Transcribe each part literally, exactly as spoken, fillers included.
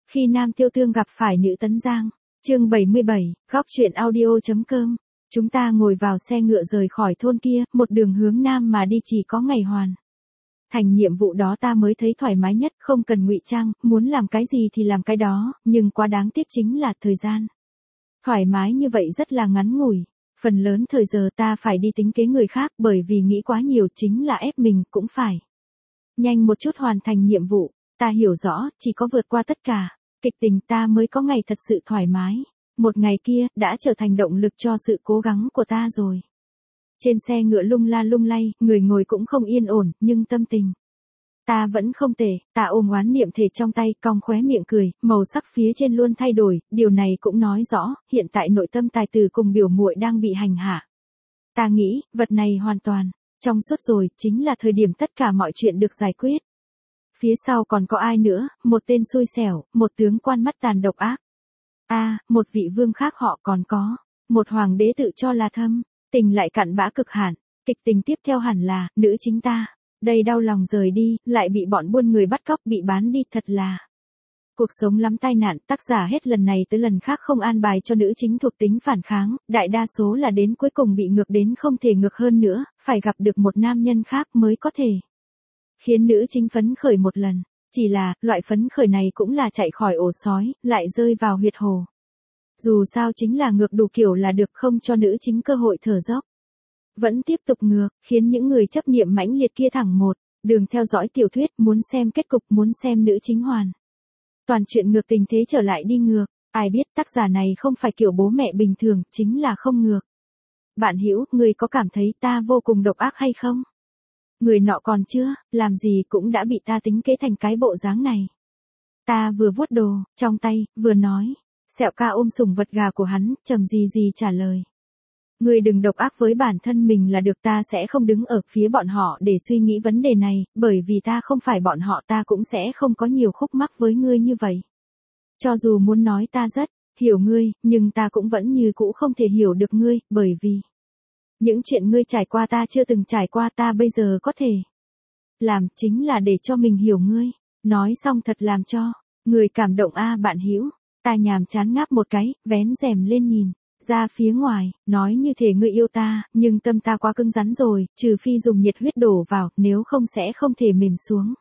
Khi Nam Tiêu Tương gặp phải nữ Tấn Giang. Chương bảy mươi bảy, góc truyện audio.com. Chúng ta ngồi vào xe ngựa rời khỏi thôn kia, một đường hướng nam mà đi chỉ có ngày hoàn thành nhiệm vụ đó ta mới thấy thoải mái nhất, không cần ngụy trang, muốn làm cái gì thì làm cái đó, nhưng quá đáng tiếc chính là thời gian. Thoải mái như vậy rất là ngắn ngủi, phần lớn thời giờ ta phải đi tính kế người khác bởi vì nghĩ quá nhiều chính là ép mình cũng phải nhanh một chút hoàn thành nhiệm vụ, ta hiểu rõ, chỉ có vượt qua tất cả, kịch tình ta mới có ngày thật sự thoải mái. Một ngày kia, đã trở thành động lực cho sự cố gắng của ta rồi. Trên xe ngựa lung la lung lay, người ngồi cũng không yên ổn, nhưng tâm tình ta vẫn không tệ, ta ôm oán niệm thể trong tay, cong khóe miệng cười, màu sắc phía trên luôn thay đổi, điều này cũng nói rõ, hiện tại nội tâm tài tử cùng biểu muội đang bị hành hạ. Ta nghĩ, vật này hoàn toàn, trong suốt rồi, chính là thời điểm tất cả mọi chuyện được giải quyết. Phía sau còn có ai nữa, một tên xui xẻo, một tướng quan mắt tàn độc ác. A, à, một vị vương khác họ còn có, một hoàng đế tự cho là thâm, tình lại cặn bã cực hạn, kịch tình tiếp theo hẳn là, nữ chính ta, đây đau lòng rời đi, lại bị bọn buôn người bắt cóc bị bán đi, thật là cuộc sống lắm tai nạn, tác giả hết lần này tới lần khác không an bài cho nữ chính thuộc tính phản kháng, đại đa số là đến cuối cùng bị ngược đến không thể ngược hơn nữa, phải gặp được một nam nhân khác mới có thể khiến nữ chính phấn khởi một lần. Chỉ là, loại phấn khởi này cũng là chạy khỏi ổ sói, lại rơi vào huyệt hồ. Dù sao chính là ngược đủ kiểu là được, không cho nữ chính cơ hội thở dốc. Vẫn tiếp tục ngược, khiến những người chấp niệm mãnh liệt kia thẳng một đường theo dõi tiểu thuyết, muốn xem kết cục, muốn xem nữ chính hoàn toàn chuyện ngược tình thế trở lại đi ngược. Ai biết tác giả này không phải kiểu bố mẹ bình thường, chính là không ngược. Bạn Hữu, người có cảm thấy ta vô cùng độc ác hay không? Người nọ còn chưa, làm gì cũng đã bị ta tính kế thành cái bộ dáng này. Ta vừa vuốt đồ trong tay, vừa nói. Sẹo ca ôm sủng vật gà của hắn, trầm gì gì trả lời. Người đừng độc ác với bản thân mình là được, ta sẽ không đứng ở phía bọn họ để suy nghĩ vấn đề này, bởi vì ta không phải bọn họ, ta cũng sẽ không có nhiều khúc mắc với ngươi như vậy. Cho dù muốn nói ta rất hiểu ngươi, nhưng ta cũng vẫn như cũ không thể hiểu được ngươi, bởi vì những chuyện ngươi trải qua ta chưa từng trải qua, ta bây giờ có thể làm chính là để cho mình hiểu ngươi. Nói xong thật làm cho người cảm động. A bạn Hữu, ta nhàm chán ngáp một cái, vén rèm lên nhìn ra phía ngoài, nói như thể ngươi yêu ta, nhưng tâm ta quá cứng rắn rồi, trừ phi dùng nhiệt huyết đổ vào, nếu không sẽ không thể mềm xuống.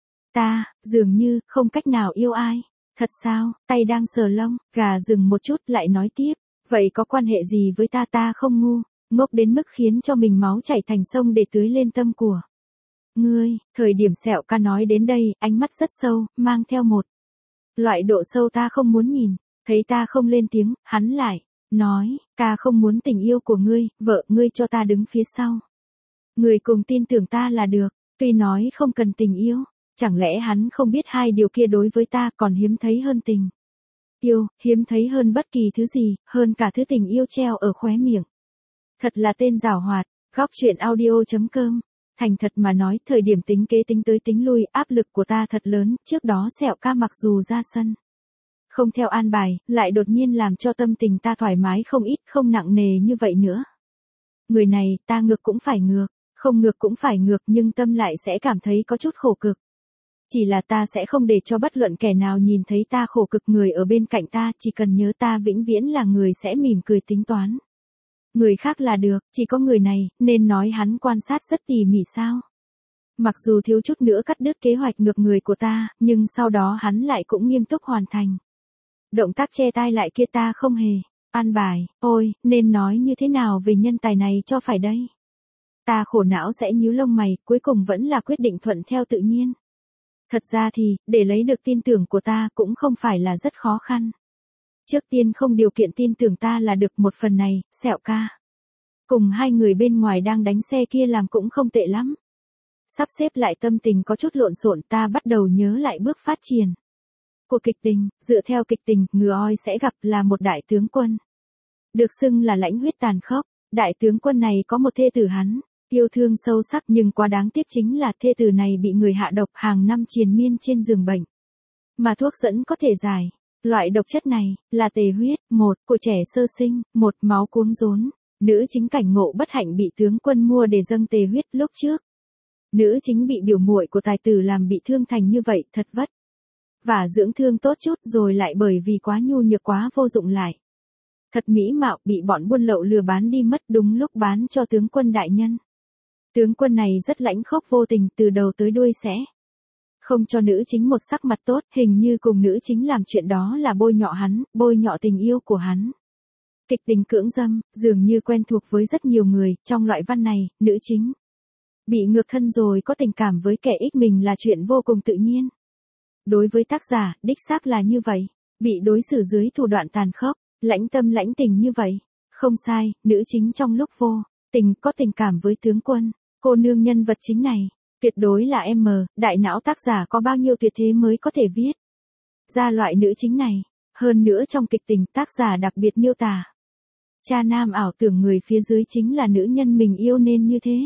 Ta, dường như, không cách nào yêu ai. Thật sao? Tay đang sờ lông gà dừng một chút, lại nói tiếp. Vậy có quan hệ gì với ta? Ta không ngu ngốc đến mức khiến cho mình máu chảy thành sông để tưới lên tâm của ngươi. Thời điểm Sẹo ca nói đến đây, ánh mắt rất sâu, mang theo một loại độ sâu ta không muốn nhìn. Thấy ta không lên tiếng, hắn lại nói, ca không muốn tình yêu của ngươi, vợ ngươi cho ta đứng phía sau. Ngươi cùng tin tưởng ta là được, tuy nói không cần tình yêu, chẳng lẽ hắn không biết hai điều kia đối với ta còn hiếm thấy hơn tình yêu, hiếm thấy hơn bất kỳ thứ gì, hơn cả thứ tình yêu treo ở khóe miệng. Thật là tên giảo hoạt. Góc truyện audio.com. Thành thật mà nói, thời điểm tính kế tính tới tính lui, áp lực của ta thật lớn, trước đó Sẹo ca mặc dù ra sân không theo an bài, lại đột nhiên làm cho tâm tình ta thoải mái không ít, không nặng nề như vậy nữa. Người này, ta ngược cũng phải ngược, không ngược cũng phải ngược, nhưng tâm lại sẽ cảm thấy có chút khổ cực. Chỉ là ta sẽ không để cho bất luận kẻ nào nhìn thấy ta khổ cực, người ở bên cạnh ta, chỉ cần nhớ ta vĩnh viễn là người sẽ mỉm cười tính toán người khác là được, chỉ có người này, nên nói hắn quan sát rất tỉ mỉ sao. Mặc dù thiếu chút nữa cắt đứt kế hoạch ngược người của ta, nhưng sau đó hắn lại cũng nghiêm túc hoàn thành động tác che tai lại kia, ta không hề an bài. Ôi, nên nói như thế nào về nhân tài này cho phải đây? Ta khổ não sẽ nhíu lông mày, cuối cùng vẫn là quyết định thuận theo tự nhiên. Thật ra thì, để lấy được tin tưởng của ta cũng không phải là rất khó khăn. Trước tiên không điều kiện tin tưởng ta là được, một phần này, Sẹo ca cùng hai người bên ngoài đang đánh xe kia làm cũng không tệ lắm. Sắp xếp lại tâm tình có chút lộn xộn, ta bắt đầu nhớ lại bước phát triển của kịch tình. Dựa theo kịch tình, Ngừa Oi sẽ gặp là một đại tướng quân được xưng là lãnh huyết tàn khốc. Đại tướng quân này có một thê tử hắn yêu thương sâu sắc, nhưng quá đáng tiếc chính là thê tử này bị người hạ độc, hàng năm triền miên trên giường bệnh mà thuốc dẫn có thể giải. Loại độc chất này là tề huyết, một của trẻ sơ sinh, một máu cuống rốn. Nữ chính cảnh ngộ bất hạnh bị tướng quân mua để dâng tề huyết. Lúc trước nữ chính bị biểu muội của tài tử làm bị thương thành như vậy, thật vất và dưỡng thương tốt chút rồi lại bởi vì quá nhu nhược quá vô dụng lại. Thật mỹ mạo bị bọn buôn lậu lừa bán đi mất đúng lúc bán cho tướng quân đại nhân. Tướng quân này rất lãnh khốc vô tình từ đầu tới đuôi sẽ không cho nữ chính một sắc mặt tốt, hình như cùng nữ chính làm chuyện đó là bôi nhọ hắn, bôi nhọ tình yêu của hắn. Kịch tình cưỡng dâm, dường như quen thuộc với rất nhiều người, trong loại văn này, nữ chính bị ngược thân rồi có tình cảm với kẻ ích mình là chuyện vô cùng tự nhiên. Đối với tác giả, đích xác là như vậy, bị đối xử dưới thủ đoạn tàn khốc, lãnh tâm lãnh tình như vậy. Không sai, nữ chính trong lúc vô tình có tình cảm với tướng quân, cô nương nhân vật chính này, tuyệt đối là M, đại não tác giả có bao nhiêu tuyệt thế mới có thể viết ra loại nữ chính này. Hơn nữa trong kịch tình tác giả đặc biệt miêu tả. Cha nam ảo tưởng người phía dưới chính là nữ nhân mình yêu nên như thế.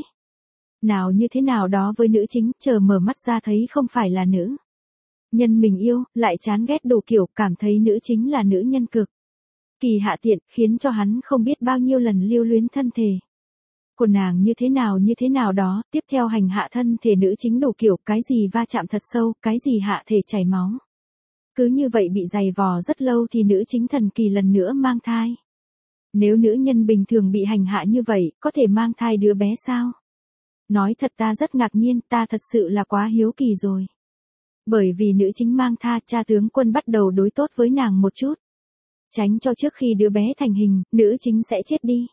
Nào như thế nào đó với nữ chính, chờ mở mắt ra thấy không phải là nữ nhân mình yêu, lại chán ghét đủ kiểu, cảm thấy nữ chính là nữ nhân cực kỳ hạ tiện, khiến cho hắn không biết bao nhiêu lần lưu luyến thân thể của nàng như thế nào như thế nào đó, tiếp theo hành hạ thân thể nữ chính đủ kiểu, cái gì va chạm thật sâu, cái gì hạ thể chảy máu. Cứ như vậy bị giày vò rất lâu thì nữ chính thần kỳ lần nữa mang thai. Nếu nữ nhân bình thường bị hành hạ như vậy, có thể mang thai đứa bé sao? Nói thật ta rất ngạc nhiên, ta thật sự là quá hiếu kỳ rồi. Bởi vì nữ chính mang tha, cha tướng quân bắt đầu đối tốt với nàng một chút. Tránh cho trước khi đứa bé thành hình, nữ chính sẽ chết đi.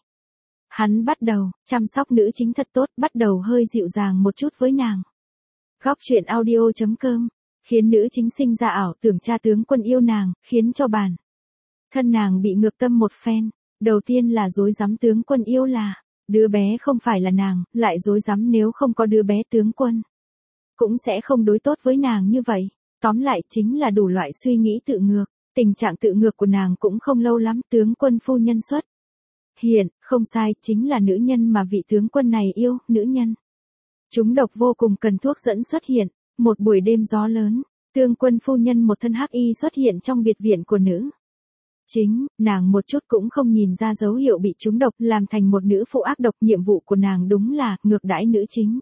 Hắn bắt đầu chăm sóc nữ chính thật tốt, bắt đầu hơi dịu dàng một chút với nàng. Góc truyện audio chấm com khiến nữ chính sinh ra ảo tưởng cha tướng quân yêu nàng, khiến cho bản thân nàng bị ngược tâm một phen. Đầu tiên là dối dám tướng quân yêu là đứa bé không phải là nàng, lại dối dám nếu không có đứa bé tướng quân cũng sẽ không đối tốt với nàng như vậy. Tóm lại chính là đủ loại suy nghĩ tự ngược. Tình trạng tự ngược của nàng cũng không lâu lắm, tướng quân phu nhân xuất hiện, không sai, chính là nữ nhân mà vị tướng quân này yêu, nữ nhân trúng độc vô cùng cần thuốc dẫn xuất hiện. Một buổi đêm gió lớn, tướng quân phu nhân một thân hắc y xuất hiện trong biệt viện của nữ chính, nàng một chút cũng không nhìn ra dấu hiệu bị trúng độc, làm thành một nữ phụ ác độc. Nhiệm vụ của nàng đúng là ngược đãi nữ chính.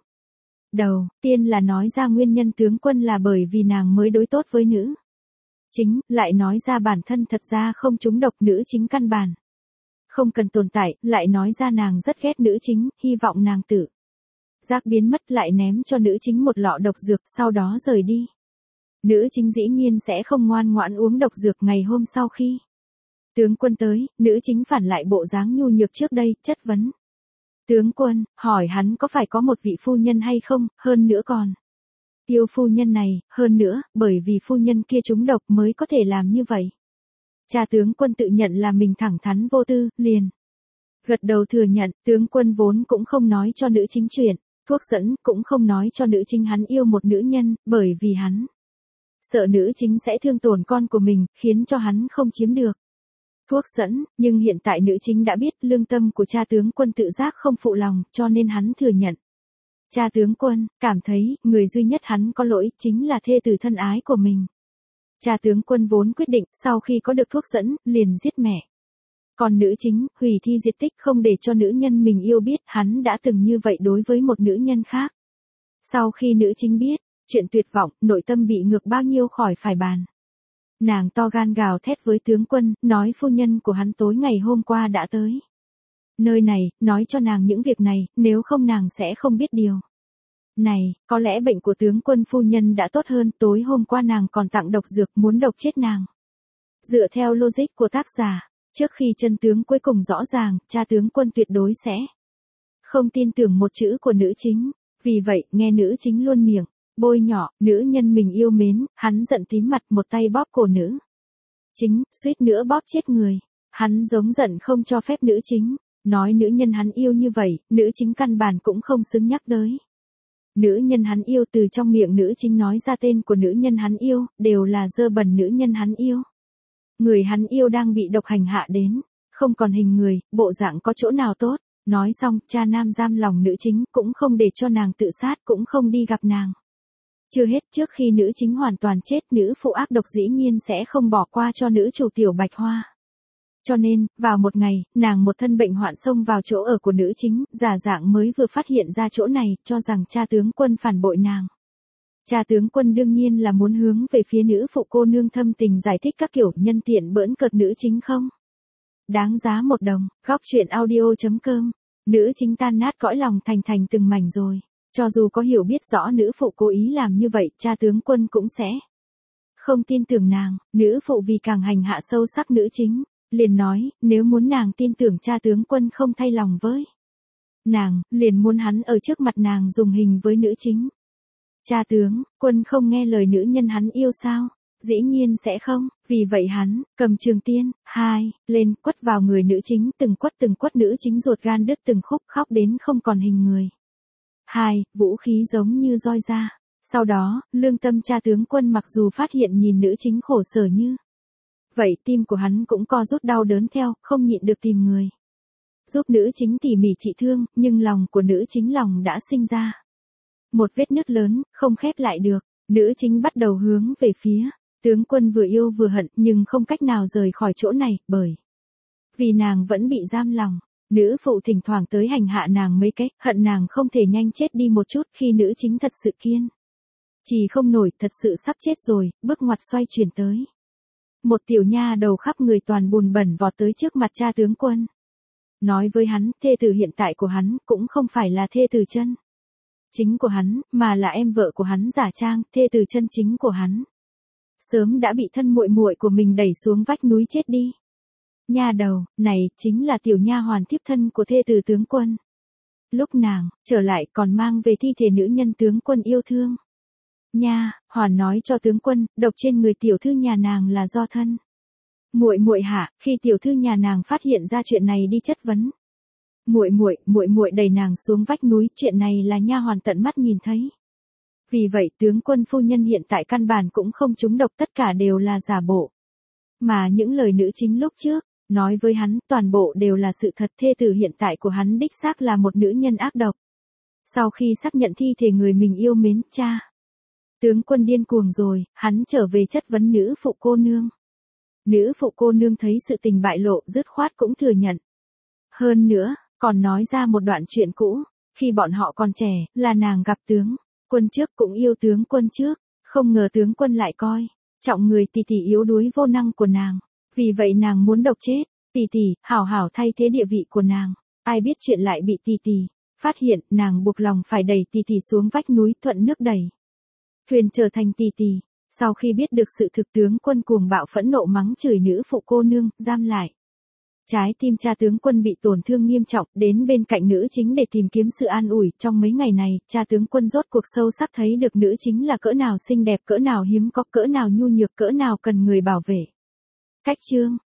Đầu tiên là nói ra nguyên nhân tướng quân là bởi vì nàng mới đối tốt với nữ chính, lại nói ra bản thân thật ra không trúng độc, nữ chính căn bản không cần tồn tại, lại nói ra nàng rất ghét nữ chính, hy vọng nàng tự giác biến mất, lại ném cho nữ chính một lọ độc dược, sau đó rời đi. Nữ chính dĩ nhiên sẽ không ngoan ngoãn uống độc dược. Ngày hôm sau khi tướng quân tới, nữ chính phản lại bộ dáng nhu nhược trước đây, chất vấn tướng quân, hỏi hắn có phải có một vị phu nhân hay không, hơn nữa còn yêu phu nhân này, hơn nữa, bởi vì phu nhân kia trúng độc mới có thể làm như vậy. Cha tướng quân tự nhận là mình thẳng thắn vô tư, liền gật đầu thừa nhận. Tướng quân vốn cũng không nói cho nữ chính chuyện thuốc dẫn, cũng không nói cho nữ chính hắn yêu một nữ nhân, bởi vì hắn sợ nữ chính sẽ thương tổn con của mình, khiến cho hắn không chiếm được thuốc dẫn. Nhưng hiện tại nữ chính đã biết lương tâm của cha tướng quân tự giác không phụ lòng, cho nên hắn thừa nhận. Cha tướng quân cảm thấy người duy nhất hắn có lỗi chính là thê tử thân ái của mình. Cha tướng quân vốn quyết định sau khi có được thuốc dẫn, liền giết mẹ. Còn nữ chính, hủy thi diệt tích, không để cho nữ nhân mình yêu biết hắn đã từng như vậy đối với một nữ nhân khác. Sau khi nữ chính biết chuyện tuyệt vọng, nội tâm bị ngược bao nhiêu khỏi phải bàn. Nàng to gan gào thét với tướng quân, nói phu nhân của hắn tối ngày hôm qua đã tới nơi này, nói cho nàng những việc này, nếu không nàng sẽ không biết điều này. Có lẽ bệnh của tướng quân phu nhân đã tốt hơn, tối hôm qua nàng còn tặng độc dược muốn độc chết nàng. Dựa theo logic của tác giả, trước khi chân tướng cuối cùng rõ ràng, cha tướng quân tuyệt đối sẽ không tin tưởng một chữ của nữ chính. Vì vậy, nghe nữ chính luôn miệng bôi nhọ nữ nhân mình yêu mến, hắn giận tím mặt, một tay bóp cổ nữ chính, suýt nữa bóp chết người. Hắn giống giận không cho phép nữ chính nói nữ nhân hắn yêu như vậy, nữ chính căn bản cũng không xứng nhắc tới. Nữ nhân hắn yêu, từ trong miệng nữ chính nói ra tên của nữ nhân hắn yêu, đều là dơ bẩn nữ nhân hắn yêu. Người hắn yêu đang bị độc hành hạ đến không còn hình người, bộ dạng có chỗ nào tốt. Nói xong, cha nam giam lòng nữ chính, cũng không để cho nàng tự sát, cũng không đi gặp nàng. Chưa hết, trước khi nữ chính hoàn toàn chết, nữ phụ ác độc dĩ nhiên sẽ không bỏ qua cho nữ chủ tiểu bạch hoa. Cho nên, vào một ngày, nàng một thân bệnh hoạn xông vào chỗ ở của nữ chính, giả dạng mới vừa phát hiện ra chỗ này, cho rằng cha tướng quân phản bội nàng. Cha tướng quân đương nhiên là muốn hướng về phía nữ phụ cô nương thâm tình giải thích các kiểu nhân tiện bỡn cợt nữ chính không. Đáng giá một đồng, góc truyện audio.com. Nữ chính tan nát cõi lòng thành thành từng mảnh rồi. Cho dù có hiểu biết rõ nữ phụ cố ý làm như vậy, cha tướng quân cũng sẽ không tin tưởng nàng. Nữ phụ vì càng hành hạ sâu sắc nữ chính, liền nói, nếu muốn nàng tin tưởng cha tướng quân không thay lòng với nàng, liền muốn hắn ở trước mặt nàng dùng hình với nữ chính. Cha tướng quân không nghe lời nữ nhân hắn yêu sao? Dĩ nhiên sẽ không, vì vậy hắn cầm trường tiên, hai, lên, quất vào người nữ chính, từng quất từng quất nữ chính ruột gan đứt từng khúc, khóc đến không còn hình người. Hai, vũ khí giống như roi ra. Sau đó, lương tâm cha tướng quân mặc dù phát hiện nhìn nữ chính khổ sở như vậy, tim của hắn cũng co rút đau đớn theo, không nhịn được tìm người giúp nữ chính tỉ mỉ trị thương, nhưng lòng của nữ chính lòng đã sinh ra một vết nứt lớn, không khép lại được. Nữ chính bắt đầu hướng về phía tướng quân vừa yêu vừa hận, nhưng không cách nào rời khỏi chỗ này, bởi vì nàng vẫn bị giam lòng. Nữ phụ thỉnh thoảng tới hành hạ nàng mấy cái, hận nàng không thể nhanh chết đi một chút, khi nữ chính thật sự kiên trì không nổi, thật sự sắp chết rồi, bước ngoặt xoay chuyển tới. Một tiểu nha đầu khắp người toàn bùn bẩn vọt tới trước mặt cha tướng quân. Nói với hắn, thê tử hiện tại của hắn cũng không phải là thê tử chân chính của hắn, mà là em vợ của hắn giả trang, thê tử chân chính của hắn sớm đã bị thân muội muội của mình đẩy xuống vách núi chết đi. Nha đầu này chính là tiểu nha hoàn thiếp thân của thê tử tướng quân. Lúc nàng trở lại còn mang về thi thể nữ nhân tướng quân yêu thương. Nha hoàn nói cho tướng quân, độc trên người tiểu thư nhà nàng là do thân muội muội hạ. Khi tiểu thư nhà nàng phát hiện ra chuyện này đi chất vấn muội muội, muội muội đẩy nàng xuống vách núi, chuyện này là nha hoàn tận mắt nhìn thấy. Vì vậy tướng quân phu nhân hiện tại căn bản cũng không trúng độc, tất cả đều là giả bộ. Mà những lời nữ chính lúc trước nói với hắn, toàn bộ đều là sự thật. Thê tử hiện tại của hắn đích xác là một nữ nhân ác độc. Sau khi xác nhận thi thể người mình yêu mến, cha tướng quân điên cuồng rồi, hắn trở về chất vấn nữ phụ cô nương. Nữ phụ cô nương thấy sự tình bại lộ, dứt khoát cũng thừa nhận. Hơn nữa, còn nói ra một đoạn chuyện cũ, khi bọn họ còn trẻ, là nàng gặp tướng quân trước, cũng yêu tướng quân trước, không ngờ tướng quân lại coi trọng người tỷ tỷ yếu đuối vô năng của nàng. Vì vậy nàng muốn độc chết tỷ tỷ, hảo hảo thay thế địa vị của nàng. Ai biết chuyện lại bị tỷ tỷ phát hiện, nàng buộc lòng phải đẩy tỷ tỷ xuống vách núi, thuận nước đẩy thuyền trở thành tỷ tỷ. Sau khi biết được sự thực, tướng quân cuồng bạo phẫn nộ mắng chửi nữ phụ cô nương, giam lại. Trái tim cha tướng quân bị tổn thương nghiêm trọng, đến bên cạnh nữ chính để tìm kiếm sự an ủi. Trong mấy ngày này, cha tướng quân rốt cuộc sâu sắc thấy được nữ chính là cỡ nào xinh đẹp, cỡ nào hiếm có, cỡ nào nhu nhược, cỡ nào cần người bảo vệ. Cách chương